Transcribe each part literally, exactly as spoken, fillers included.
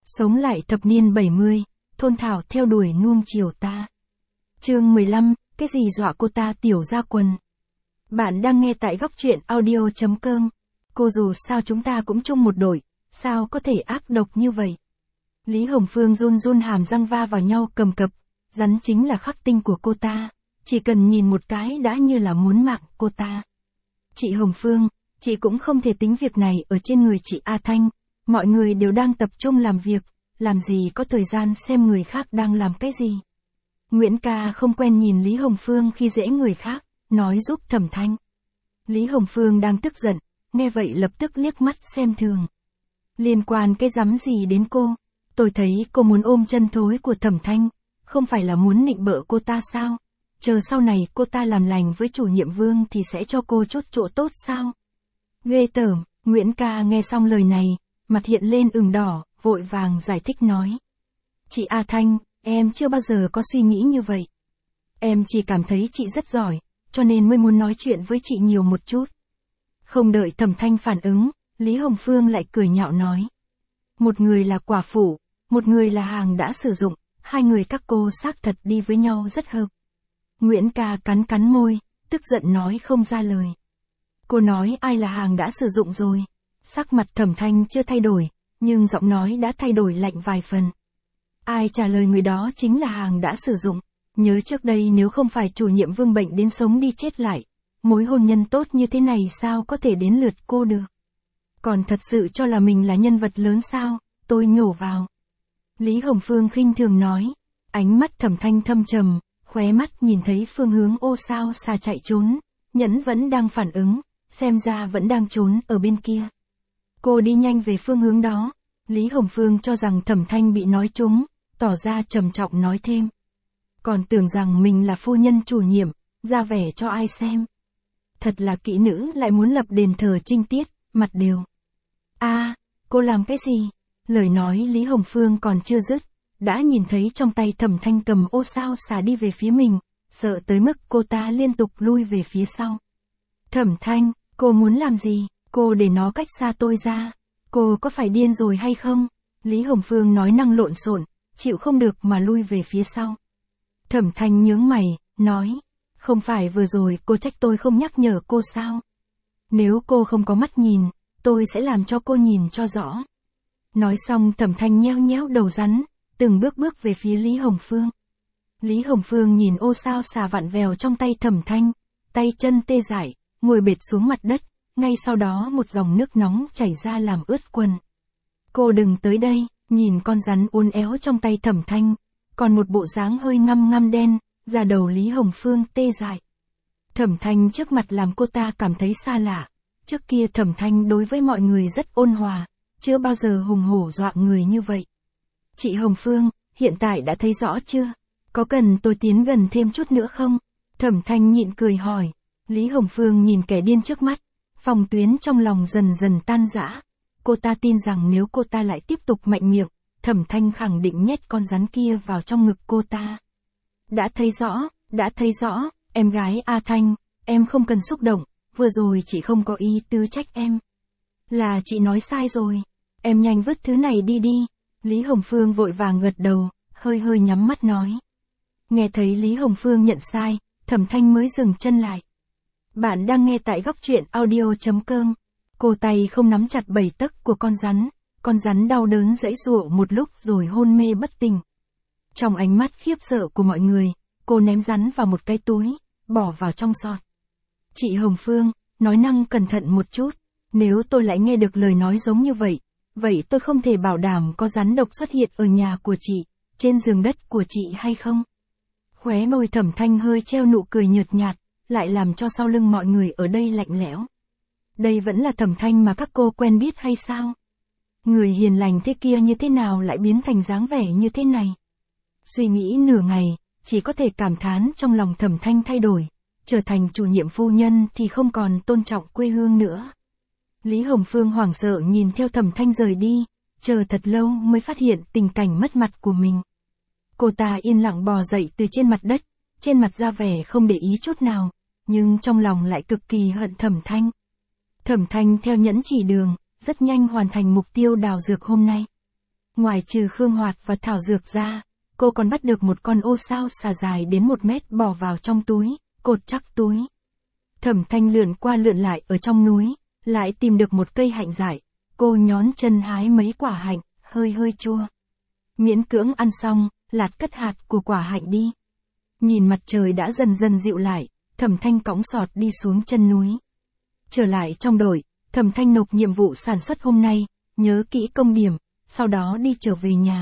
Sống lại thập niên bảy mươi, thôn thảo theo đuổi nuông chiều ta. Chương mười lăm, cái gì dọa cô ta tiểu ra quần. Bạn đang nghe tại góc truyện audio chấm com. Cô dù sao chúng ta cũng chung một đội, sao có thể ác độc như vậy? Lý Hồng Phương run run hàm răng va vào nhau cầm cập, rắn chính là khắc tinh của cô ta, chỉ cần nhìn một cái đã như là muốn mạng cô ta. Chị Hồng Phương, chị cũng không thể tính việc này ở trên người chị A Thanh, mọi người đều đang tập trung làm việc, làm gì có thời gian xem người khác đang làm cái gì. Nguyễn ca không quen nhìn Lý Hồng Phương khi dễ người khác, nói giúp Thẩm Thanh. Lý Hồng Phương đang tức giận, nghe vậy lập tức liếc mắt xem thường. Liên quan cái rắm gì đến cô? Tôi thấy cô muốn ôm chân thối của Thẩm Thanh, không phải là muốn nịnh bợ cô ta sao? Chờ sau này cô ta làm lành với chủ nhiệm Vương thì sẽ cho cô chốt chỗ tốt sao? Ghê tởm, Nguyễn ca nghe xong lời này, mặt hiện lên ửng đỏ, vội vàng giải thích nói. Chị A Thanh, em chưa bao giờ có suy nghĩ như vậy. Em chỉ cảm thấy chị rất giỏi, cho nên mới muốn nói chuyện với chị nhiều một chút. Không đợi Thẩm Thanh phản ứng, Lý Hồng Phương lại cười nhạo nói. Một người là quả phụ, một người là hàng đã sử dụng, hai người các cô xác thật đi với nhau rất hợp. Nguyễn ca cắn cắn môi, tức giận nói không ra lời. Cô nói ai là hàng đã sử dụng rồi. Sắc mặt Thẩm Thanh chưa thay đổi, nhưng giọng nói đã thay đổi lạnh vài phần. Ai trả lời người đó chính là hàng đã sử dụng. Nhớ trước đây nếu không phải chủ nhiệm Vương bệnh đến sống đi chết lại, mối hôn nhân tốt như thế này sao có thể đến lượt cô được. Còn thật sự cho là mình là nhân vật lớn sao, tôi nhổ vào. Lý Hồng Phương khinh thường nói, ánh mắt Thẩm Thanh thâm trầm, khóe mắt nhìn thấy phương hướng ô sao xa chạy trốn, Nhẫn vẫn đang phản ứng, xem ra vẫn đang trốn ở bên kia. Cô đi nhanh về phương hướng đó, Lý Hồng Phương cho rằng Thẩm Thanh bị nói trúng, tỏ ra trầm trọng nói thêm. Còn tưởng rằng mình là phu nhân chủ nhiệm, ra vẻ cho ai xem. Thật là kỹ nữ lại muốn lập đền thờ trinh tiết, mặt đều. A, à, cô làm cái gì? Lời nói Lý Hồng Phương còn chưa dứt, đã nhìn thấy trong tay Thẩm Thanh cầm ô sao xả đi về phía mình, sợ tới mức cô ta liên tục lui về phía sau. Thẩm Thanh, cô muốn làm gì? Cô để nó cách xa tôi ra. Cô có phải điên rồi hay không? Lý Hồng Phương nói năng lộn xộn, chịu không được mà lui về phía sau. Thẩm Thanh nhướng mày, nói, không phải vừa rồi cô trách tôi không nhắc nhở cô sao? Nếu cô không có mắt nhìn, tôi sẽ làm cho cô nhìn cho rõ. Nói xong Thẩm Thanh nheo nhéo đầu rắn, từng bước bước về phía Lý Hồng Phương. Lý Hồng Phương nhìn ô sao xà vặn vèo trong tay Thẩm Thanh, tay chân tê dại, ngồi bệt xuống mặt đất, ngay sau đó một dòng nước nóng chảy ra làm ướt quần. Cô đừng tới đây, nhìn con rắn uốn éo trong tay Thẩm Thanh, còn một bộ dáng hơi ngăm ngăm đen, da đầu Lý Hồng Phương tê dại. Thẩm Thanh trước mặt làm cô ta cảm thấy xa lạ, trước kia Thẩm Thanh đối với mọi người rất ôn hòa, chưa bao giờ hùng hổ dọa người như vậy. Chị Hồng Phương, hiện tại đã thấy rõ chưa? Có cần tôi tiến gần thêm chút nữa không? Thẩm Thanh nhịn cười hỏi. Lý Hồng Phương nhìn kẻ điên trước mắt, phòng tuyến trong lòng dần dần tan rã. Cô ta tin rằng nếu cô ta lại tiếp tục mạnh miệng, Thẩm Thanh khẳng định nhét con rắn kia vào trong ngực cô ta. Đã thấy rõ, đã thấy rõ, em gái A Thanh, em không cần xúc động, vừa rồi chị không có ý tứ trách em. Là chị nói sai rồi, em nhanh vứt thứ này đi đi. Lý Hồng Phương vội vàng gật đầu, hơi hơi nhắm mắt nói. Nghe thấy Lý Hồng Phương nhận sai, Thẩm Thanh mới dừng chân lại. Bạn đang nghe tại góc truyện audio chấm com. Cô tay không nắm chặt bảy tấc của con rắn, con rắn đau đớn giãy giụa một lúc rồi hôn mê bất tỉnh. Trong ánh mắt khiếp sợ của mọi người, cô ném rắn vào một cái túi, bỏ vào trong sọt. Chị Hồng Phương, nói năng cẩn thận một chút, nếu tôi lại nghe được lời nói giống như vậy, vậy tôi không thể bảo đảm có rắn độc xuất hiện ở nhà của chị, trên giường đất của chị hay không? Khóe môi Thẩm Thanh hơi treo nụ cười nhợt nhạt, lại làm cho sau lưng mọi người ở đây lạnh lẽo. Đây vẫn là Thẩm Thanh mà các cô quen biết hay sao? Người hiền lành thế kia như thế nào lại biến thành dáng vẻ như thế này? Suy nghĩ nửa ngày, chỉ có thể cảm thán trong lòng Thẩm Thanh thay đổi, trở thành chủ nhiệm phu nhân thì không còn tôn trọng quê hương nữa. Lý Hồng Phương hoảng sợ nhìn theo Thẩm Thanh rời đi, chờ thật lâu mới phát hiện tình cảnh mất mặt của mình. Cô ta yên lặng bò dậy từ trên mặt đất, trên mặt ra vẻ không để ý chút nào, nhưng trong lòng lại cực kỳ hận Thẩm Thanh. Thẩm Thanh theo Nhẫn chỉ đường, rất nhanh hoàn thành mục tiêu đào dược hôm nay. Ngoài trừ Khương Hoạt và thảo dược ra, cô còn bắt được một con ô sao xà dài đến một mét bỏ vào trong túi, cột chắc túi. Thẩm Thanh lượn qua lượn lại ở trong núi, lại tìm được một cây hạnh dại, cô nhón chân hái mấy quả hạnh, hơi hơi chua. Miễn cưỡng ăn xong, lạt cất hạt của quả hạnh đi. Nhìn mặt trời đã dần dần dịu lại, Thẩm Thanh cõng sọt đi xuống chân núi. Trở lại trong đội, Thẩm Thanh nộp nhiệm vụ sản xuất hôm nay, nhớ kỹ công điểm, sau đó đi trở về nhà.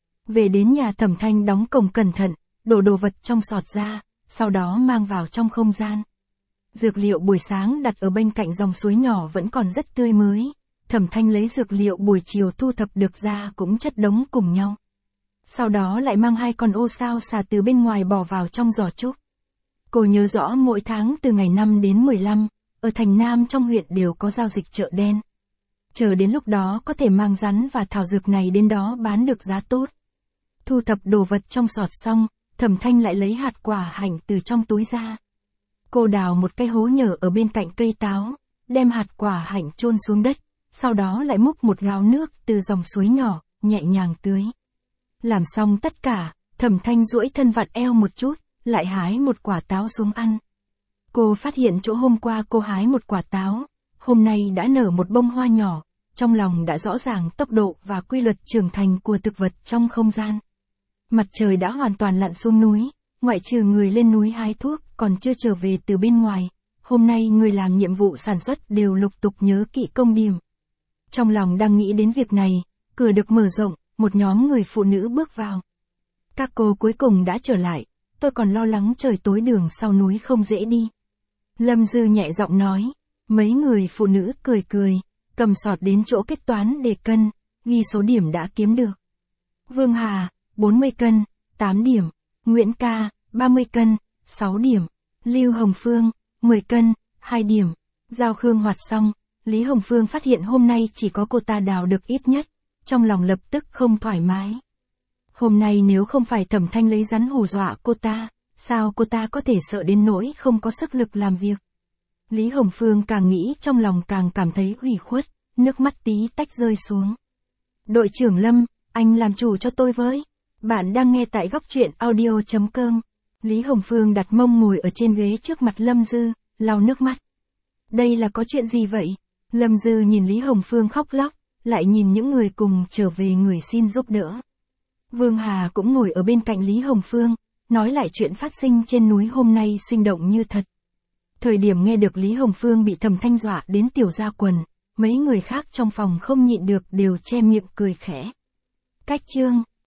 Về đến nhà Thẩm Thanh đóng cổng cẩn thận, đổ đồ vật trong sọt ra, sau đó mang vào trong không gian. Dược liệu buổi sáng đặt ở bên cạnh dòng suối nhỏ vẫn còn rất tươi mới. Thẩm Thanh lấy dược liệu buổi chiều thu thập được ra cũng chất đống cùng nhau. Sau đó lại mang hai con ô sao xà từ bên ngoài bỏ vào trong giỏ trúc. Cô nhớ rõ mỗi tháng từ ngày năm đến mười lăm, ở thành Nam trong huyện đều có giao dịch chợ đen. Chờ đến lúc đó có thể mang rắn và thảo dược này đến đó bán được giá tốt. Thu thập đồ vật trong sọt xong, Thẩm Thanh lại lấy hạt quả hạnh từ trong túi ra. Cô đào một cái hố nhở ở bên cạnh cây táo, đem hạt quả hạnh chôn xuống đất, sau đó lại múc một gáo nước từ dòng suối nhỏ, nhẹ nhàng tưới. Làm xong tất cả, Thẩm Thanh duỗi thân vặn eo một chút, lại hái một quả táo xuống ăn. Cô phát hiện chỗ hôm qua cô hái một quả táo, hôm nay đã nở một bông hoa nhỏ, trong lòng đã rõ ràng tốc độ và quy luật trưởng thành của thực vật trong không gian. Mặt trời đã hoàn toàn lặn xuống núi, ngoại trừ người lên núi hái thuốc còn chưa trở về từ bên ngoài, hôm nay người làm nhiệm vụ sản xuất đều lục tục nhớ kỹ công điểm. Trong lòng đang nghĩ đến việc này, cửa được mở rộng, một nhóm người phụ nữ bước vào. Các cô cuối cùng đã trở lại, tôi còn lo lắng trời tối đường sau núi không dễ đi. Lâm Dư nhẹ giọng nói, mấy người phụ nữ cười cười, cầm sọt đến chỗ kết toán để cân, ghi số điểm đã kiếm được. Vương Hà, bốn mươi cân, tám điểm. Nguyễn Ca, ba mươi cân, sáu điểm. Lưu Hồng Phương, mười cân, hai điểm. Giao Khương Hoạt xong, Lý Hồng Phương phát hiện hôm nay chỉ có cô ta đào được ít nhất, trong lòng lập tức không thoải mái. Hôm nay nếu không phải Thẩm Thanh lấy rắn hù dọa cô ta, sao cô ta có thể sợ đến nỗi không có sức lực làm việc. Lý Hồng Phương càng nghĩ trong lòng càng cảm thấy ủy khuất, nước mắt tí tách rơi xuống. Đội trưởng Lâm, anh làm chủ cho tôi với. Bạn đang nghe tại góc truyện audio chấm com. Lý Hồng Phương đặt mông ngồi ở trên ghế trước mặt Lâm Dư, lau nước mắt. Đây là có chuyện gì vậy? Lâm Dư nhìn Lý Hồng Phương khóc lóc, lại nhìn những người cùng trở về người xin giúp đỡ. Vương Hà cũng ngồi ở bên cạnh Lý Hồng Phương, nói lại chuyện phát sinh trên núi hôm nay sinh động như thật. Thời điểm nghe được Lý Hồng Phương bị Thẩm Thanh dọa đến tiểu ra quần, mấy người khác trong phòng không nhịn được đều che miệng cười khẽ. Cách chương